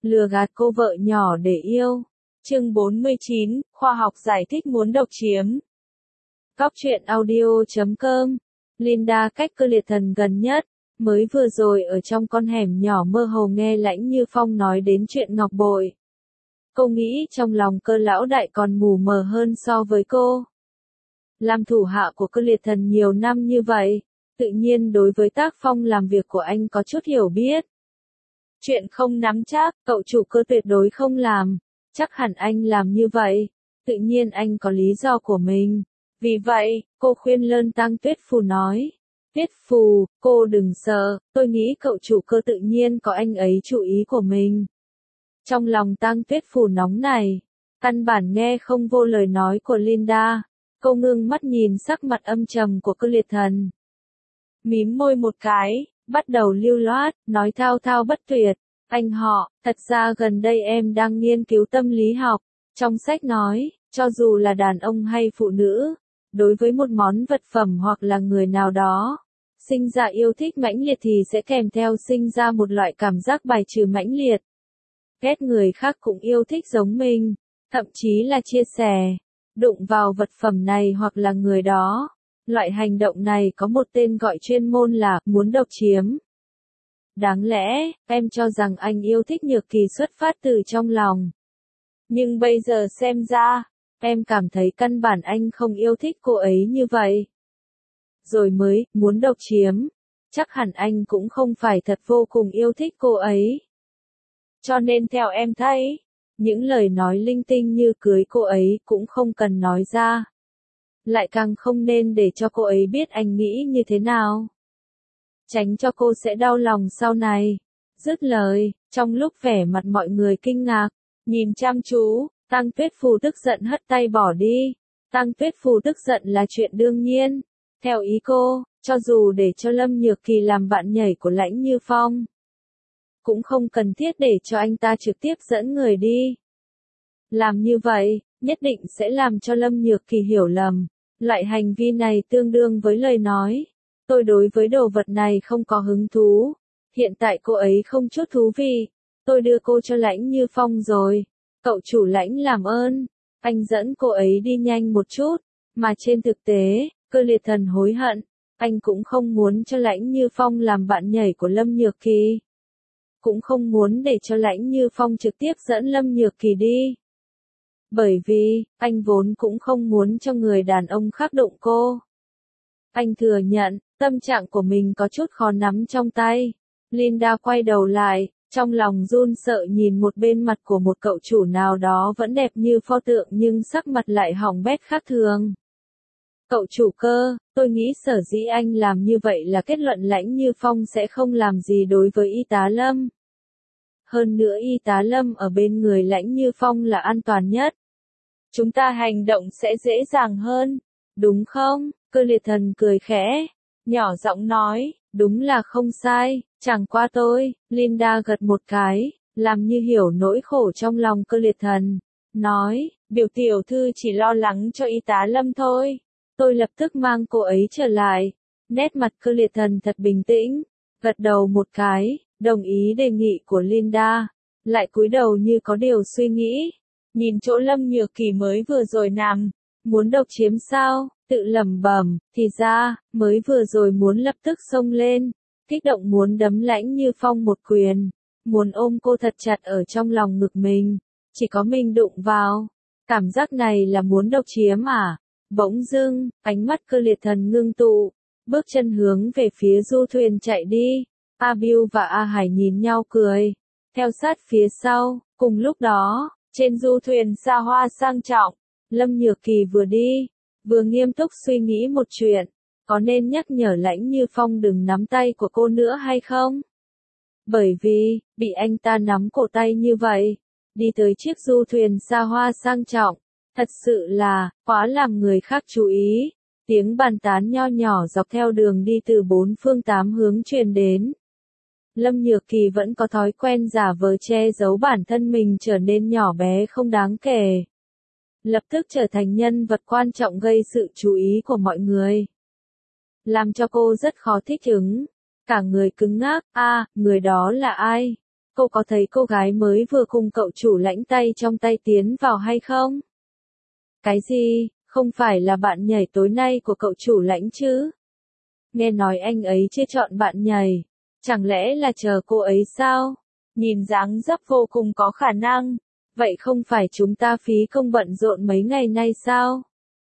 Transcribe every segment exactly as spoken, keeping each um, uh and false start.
lừa gạt cô vợ nhỏ để yêu. Chương bốn mươi chín, khoa học giải thích muốn độc chiếm. Cóc truyện audio chấm com. Linda cách cơ liệt thần gần nhất, mới vừa rồi ở trong con hẻm nhỏ mơ hồ nghe Lãnh Như Phong nói đến chuyện ngọc bội. Cô nghĩ trong lòng Cơ lão đại còn mù mờ hơn so với cô. Làm thủ hạ của cơ liệt thần nhiều năm như vậy, tự nhiên đối với tác phong làm việc của anh có chút hiểu biết. Chuyện không nắm chắc, cậu chủ Cơ tuyệt đối không làm, chắc hẳn anh làm như vậy, tự nhiên anh có lý do của mình. Vì vậy, cô khuyên lơn Tăng Tuyết Phù nói, Tuyết Phù, cô đừng sợ, tôi nghĩ cậu chủ Cơ tự nhiên có anh ấy chủ ý của mình. Trong lòng Tăng Tuyết Phù nóng này, căn bản nghe không vô lời nói của Linda, cô ngưng mắt nhìn sắc mặt âm trầm của Cơ liệt thần. Mím môi một cái, bắt đầu lưu loát, nói thao thao bất tuyệt, anh họ, thật ra gần đây em đang nghiên cứu tâm lý học, trong sách nói, cho dù là đàn ông hay phụ nữ, đối với một món vật phẩm hoặc là người nào đó, sinh ra yêu thích mãnh liệt thì sẽ kèm theo sinh ra một loại cảm giác bài trừ mãnh liệt. Ghét người khác cũng yêu thích giống mình, thậm chí là chia sẻ, đụng vào vật phẩm này hoặc là người đó. Loại hành động này có một tên gọi chuyên môn là muốn độc chiếm. Đáng lẽ, em cho rằng anh yêu thích Nhược Kỳ xuất phát từ trong lòng. Nhưng bây giờ xem ra, em cảm thấy căn bản anh không yêu thích cô ấy như vậy. Rồi mới, muốn độc chiếm. Chắc hẳn anh cũng không phải thật vô cùng yêu thích cô ấy. Cho nên theo em thấy, những lời nói linh tinh như cưới cô ấy cũng không cần nói ra. Lại càng không nên để cho cô ấy biết anh nghĩ như thế nào. Tránh cho cô sẽ đau lòng sau này. Dứt lời, trong lúc vẻ mặt mọi người kinh ngạc, nhìn chăm chú, Tăng Tuyết Phù tức giận hất tay bỏ đi. Tăng Tuyết Phù tức giận là chuyện đương nhiên. Theo ý cô, cho dù để cho Lâm Nhược Kỳ làm bạn nhảy của Lãnh Như Phong, cũng không cần thiết để cho anh ta trực tiếp dẫn người đi. Làm như vậy, nhất định sẽ làm cho Lâm Nhược Kỳ hiểu lầm. Loại hành vi này tương đương với lời nói, tôi đối với đồ vật này không có hứng thú, hiện tại cô ấy không chút thú vị, tôi đưa cô cho Lãnh Như Phong rồi, cậu chủ Lãnh làm ơn, anh dẫn cô ấy đi nhanh một chút, mà trên thực tế, Cơ liệt thần hối hận, anh cũng không muốn cho Lãnh Như Phong làm bạn nhảy của Lâm Nhược Kỳ, cũng không muốn để cho Lãnh Như Phong trực tiếp dẫn Lâm Nhược Kỳ đi. Bởi vì, anh vốn cũng không muốn cho người đàn ông khác đụng cô. Anh thừa nhận, tâm trạng của mình có chút khó nắm trong tay. Linda quay đầu lại, trong lòng run sợ nhìn một bên mặt của một cậu chủ nào đó vẫn đẹp như pho tượng nhưng sắc mặt lại hỏng bét khác thường. Cậu chủ Cơ, tôi nghĩ sở dĩ anh làm như vậy là kết luận Lãnh Như Phong sẽ không làm gì đối với y tá Lâm. Hơn nữa y tá Lâm ở bên người Lãnh Như Phong là an toàn nhất. Chúng ta hành động sẽ dễ dàng hơn, đúng không? Cơ liệt thần cười khẽ, nhỏ giọng nói, đúng là không sai, chẳng qua tôi. Linda gật một cái, làm như hiểu nỗi khổ trong lòng Cơ liệt thần, nói, biểu tiểu thư chỉ lo lắng cho y tá Lâm thôi, tôi lập tức mang cô ấy trở lại. Nét mặt Cơ liệt thần thật bình tĩnh, gật đầu một cái, đồng ý đề nghị của Linda, lại cúi đầu như có điều suy nghĩ. Nhìn chỗ Lâm Nhược Kỳ mới vừa rồi nằm, muốn độc chiếm sao, tự lẩm bẩm, thì ra, mới vừa rồi muốn lập tức xông lên, kích động muốn đấm Lãnh Như Phong một quyền, muốn ôm cô thật chặt ở trong lòng ngực mình, chỉ có mình đụng vào. Cảm giác này là muốn độc chiếm à? Bỗng dưng, ánh mắt Cơ liệt thần ngưng tụ, bước chân hướng về phía du thuyền chạy đi. A Bưu và A Hải nhìn nhau cười, theo sát phía sau, cùng lúc đó. Trên du thuyền xa hoa sang trọng, Lâm Nhược Kỳ vừa đi, vừa nghiêm túc suy nghĩ một chuyện, có nên nhắc nhở Lãnh Như Phong đừng nắm tay của cô nữa hay không? Bởi vì, bị anh ta nắm cổ tay như vậy, đi tới chiếc du thuyền xa hoa sang trọng, thật sự là, quá làm người khác chú ý, tiếng bàn tán nho nhỏ dọc theo đường đi từ bốn phương tám hướng truyền đến. Lâm Nhược Kỳ vẫn có thói quen giả vờ che giấu bản thân mình trở nên nhỏ bé không đáng kể. Lập tức trở thành nhân vật quan trọng gây sự chú ý của mọi người. Làm cho cô rất khó thích ứng. Cả người cứng ngắc, a, à, người đó là ai? cô có thấy cô gái mới vừa cùng cậu chủ lãnh tay trong tay tiến vào hay không? Cái gì, không phải là bạn nhảy tối nay của cậu chủ lãnh chứ? Nghe nói anh ấy chưa chọn bạn nhảy, chẳng lẽ là chờ cô ấy sao? Nhìn dáng dấp vô cùng có khả năng, vậy không phải chúng ta phí công bận rộn mấy ngày nay sao?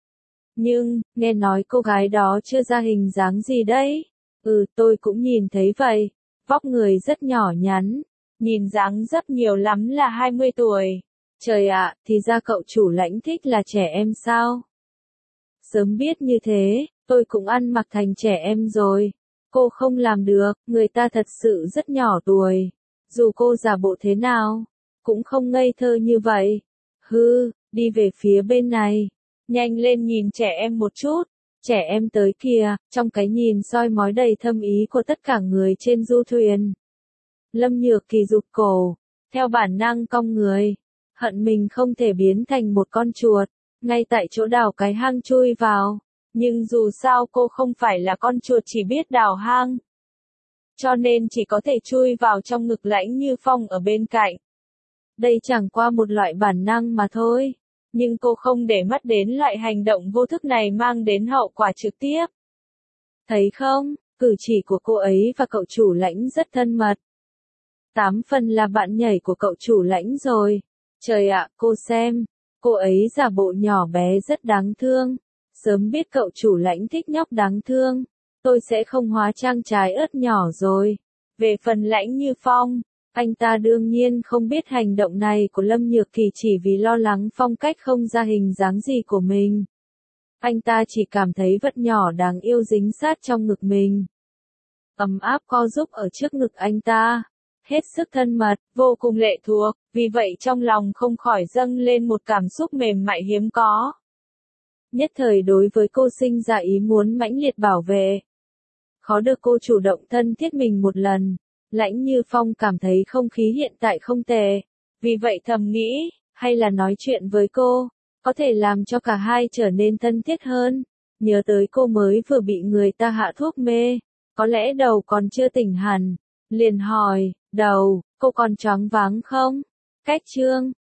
Nhưng, nghe nói cô gái đó chưa ra hình dáng gì đấy. Ừ, tôi cũng nhìn thấy vậy, vóc người rất nhỏ nhắn, nhìn dáng dấp nhiều lắm là hai mươi tuổi. Trời ạ, thì ra cậu chủ lãnh thích là trẻ em sao? Sớm biết như thế, tôi cũng ăn mặc thành trẻ em rồi. Cô không làm được, người ta thật sự rất nhỏ tuổi. Dù cô giả bộ thế nào, cũng không ngây thơ như vậy. Hư, đi về phía bên này. Nhanh lên nhìn trẻ em một chút. Trẻ em tới kìa, trong cái nhìn soi mói đầy thâm ý của tất cả người trên du thuyền. Lâm Nhược Kỳ rụt cổ, theo bản năng cong người. Hận mình không thể biến thành một con chuột, ngay tại chỗ đào cái hang chui vào. Nhưng dù sao cô không phải là con chuột chỉ biết đào hang. Cho nên chỉ có thể chui vào trong ngực Lãnh Như Phong ở bên cạnh. Đây chẳng qua một loại bản năng mà thôi. Nhưng cô không để mắt đến loại hành động vô thức này mang đến hậu quả trực tiếp. Thấy không, cử chỉ của cô ấy và cậu chủ Lãnh rất thân mật. Tám phần là bạn nhảy của cậu chủ Lãnh rồi. Trời ạ, cô xem, cô ấy giả bộ nhỏ bé rất đáng thương. Sớm biết cậu chủ Lãnh thích nhóc đáng thương, tôi sẽ không hóa trang trái ớt nhỏ rồi. Về phần Lãnh Như Phong, anh ta đương nhiên không biết hành động này của Lâm Nhược Kỳ chỉ vì lo lắng phong cách không ra hình dáng gì của mình. Anh ta chỉ cảm thấy vật nhỏ đáng yêu dính sát trong ngực mình. Ấm áp co giúp ở trước ngực anh ta. Hết sức thân mật, vô cùng lệ thuộc, vì vậy trong lòng không khỏi dâng lên một cảm xúc mềm mại hiếm có. Nhất thời đối với cô sinh ra ý muốn mãnh liệt bảo vệ. Khó được cô chủ động thân thiết mình một lần. Lãnh Như Phong cảm thấy không khí hiện tại không tệ. Vì vậy thầm nghĩ, hay là nói chuyện với cô, có thể làm cho cả hai trở nên thân thiết hơn. Nhớ tới cô mới vừa bị người ta hạ thuốc mê, có lẽ đầu còn chưa tỉnh hẳn. Liền hỏi, đầu, cô còn choáng váng không? Cách chương